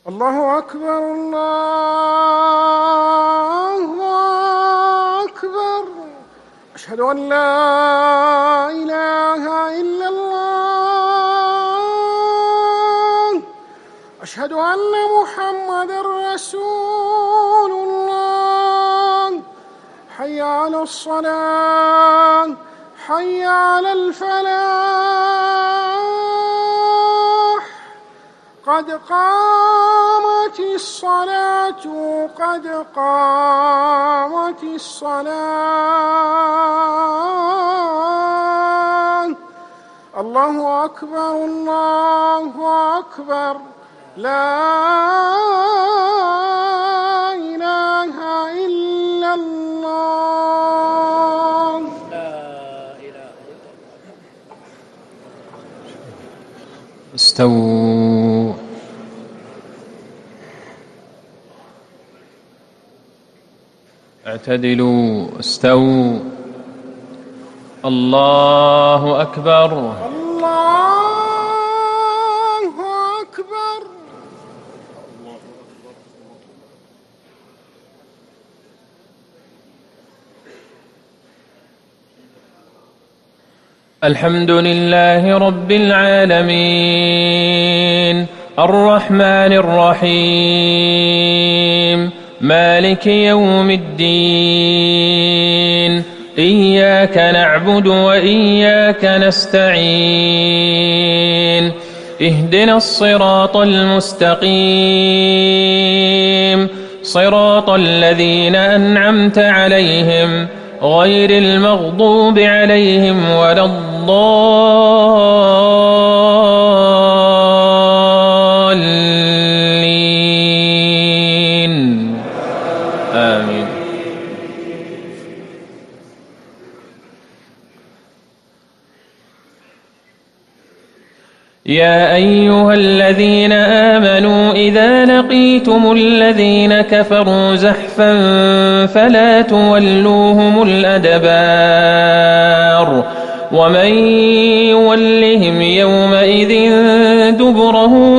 الله أكبر الله أكبر. أشهد أن لا إله إلا الله. أشهد أن محمدًا رسول الله. حي على الصلاة، حي على الفلاح. قد قامت الصلاة، قد قامت الصلاة. الله أكبر الله أكبر. لا إله إلا الله. استووا. اعتدلوا. استووا. الله أكبر. الله أكبر. الحمد لله رب العالمين الرحمن الرحيم مالك يوم الدين. إياك نعبد وإياك نستعين. اهدنا الصراط المستقيم صراط الذين أنعمت عليهم غير المغضوب عليهم ولا الضالين. آمين. يا أيها الذين آمنوا إذا لقيتم الذين كفروا زحفا فلا تولوهم الأدبار. ومن يولهم يومئذ دبره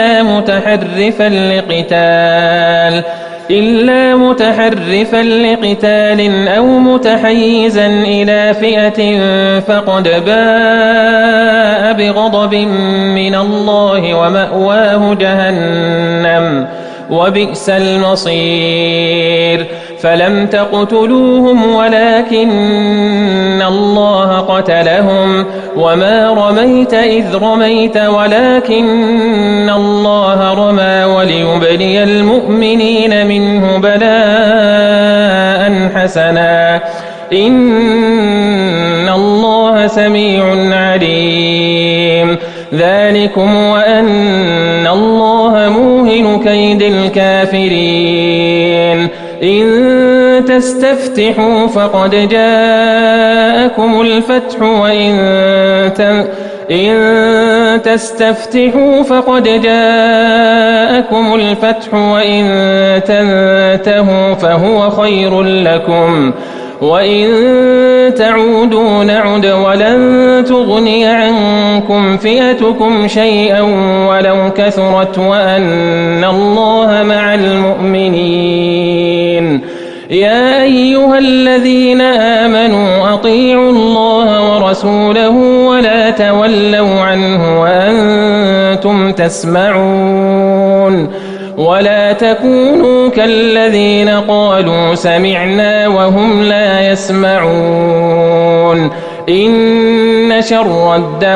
إلا متحرفا لقتال أو متحيزا إلى فئة فقد باء بغضب من الله ومأواه جهنم وبئس المصير. فلم تقتلوهم ولكن الله قتلهم وما رميت إذ رميت ولكن الله رمى وليبلي المؤمنين منه بلاء حسنا إن الله سميع عليم. ذلكم وأن الله موهن كيد الكافرين. إن تستفتحوا فقد جاءكم الفتح وإن تنتهوا فهو خير لكم وإن تعودوا نعد ولن تغني عنكم فئتكم شيئا ولو كثرت وأن الله مع المؤمنين. يا أيها الذين آمنوا أطيعوا الله ورسوله ولا تولوا عنه وأنتم تسمعون. ولا تكونوا كالذين قالوا سمعنا وهم لا يسمعون. إن شر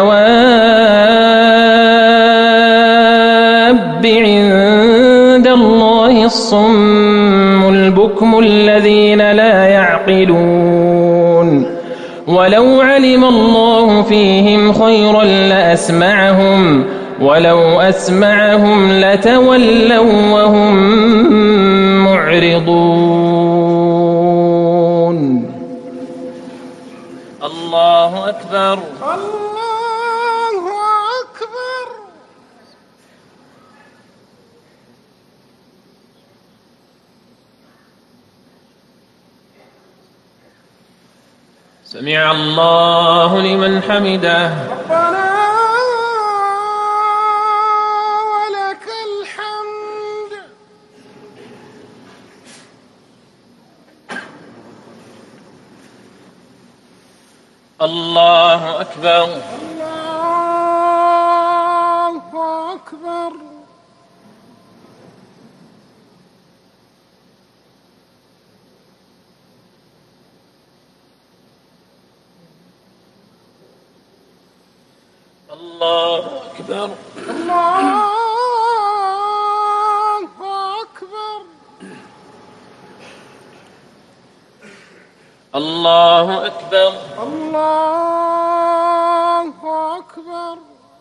الدواب عند الله الصم البكم الذين لا يعقلون. ولو علم الله فيهم خيرا لأسمعهم ولو أسمعهم لتولوا وهم معرضون. الله أكبر. الله أكبر. سمع الله لمن حمده. ربنا ولك الحمد. الله أكبر. الله أكبر. الله أكبر. الله أكبر. الله أكبر. الله أكبر.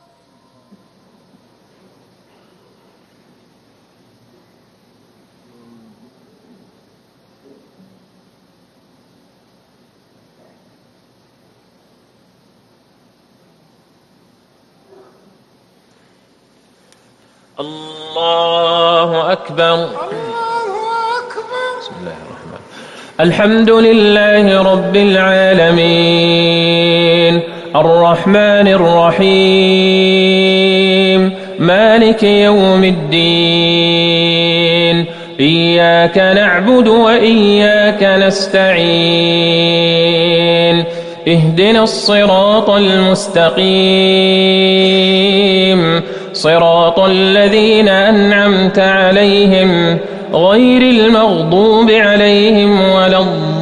الله أكبر. الله أكبر. بسم الله الرحمن الرحيم. الحمد لله رب العالمين الرحمن الرحيم مالك يوم الدين إياك نعبد وإياك نستعين اهدنا الصراط المستقيم صراط الذين أنعمت عليهم غير المغضوب عليهم ولا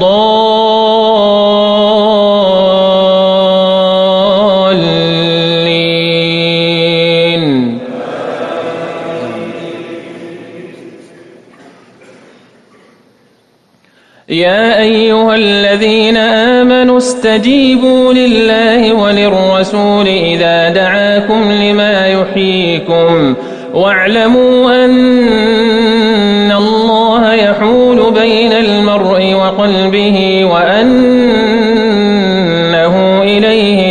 الضالين. يا أيها الذين آمنوا استجيبوا لله وللرسول إذا دعاكم لما يحييكم واعلموا أن الله يحول بين المرء وقلبه وأنه إليه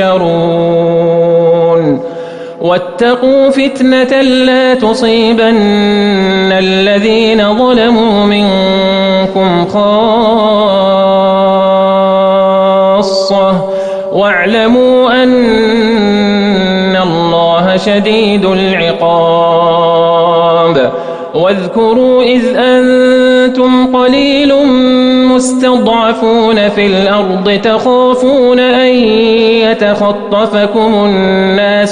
تحشرون. واتقوا فتنة لا تصيبن الذين ظلموا منكم خاصة واعلموا أن الله شديد العقاب. واذكروا إذ أنتم قليل مستضعفون في الأرض تخافون أن يتخطفكم الناس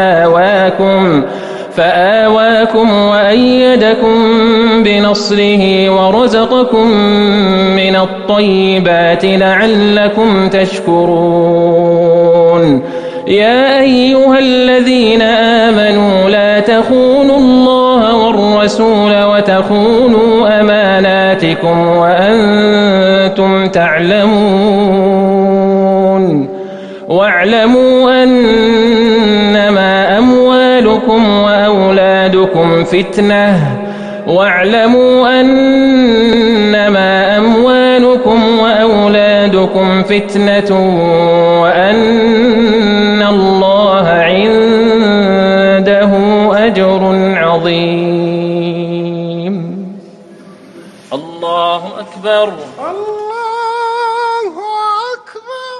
فآواكم وأيدكم بنصره ورزقكم من الطيبات لعلكم تشكرون. يا أيها الذين آمنوا لا تخونوا الله والرسول وتخونوا أماناتكم وأنتم تعلمون. واعلموا أنما أموالكم وأولادكم فتنة وأن الله عنده أجر عظيم. الله أكبر. الله أكبر.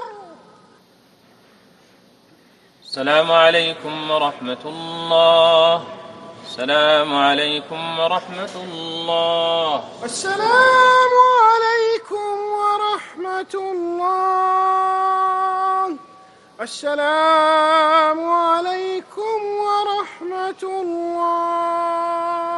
السلام عليكم ورحمة الله. السلام عليكم ورحمة الله. السلام عليكم ورحمة الله. السلام عليكم ورحمة الله.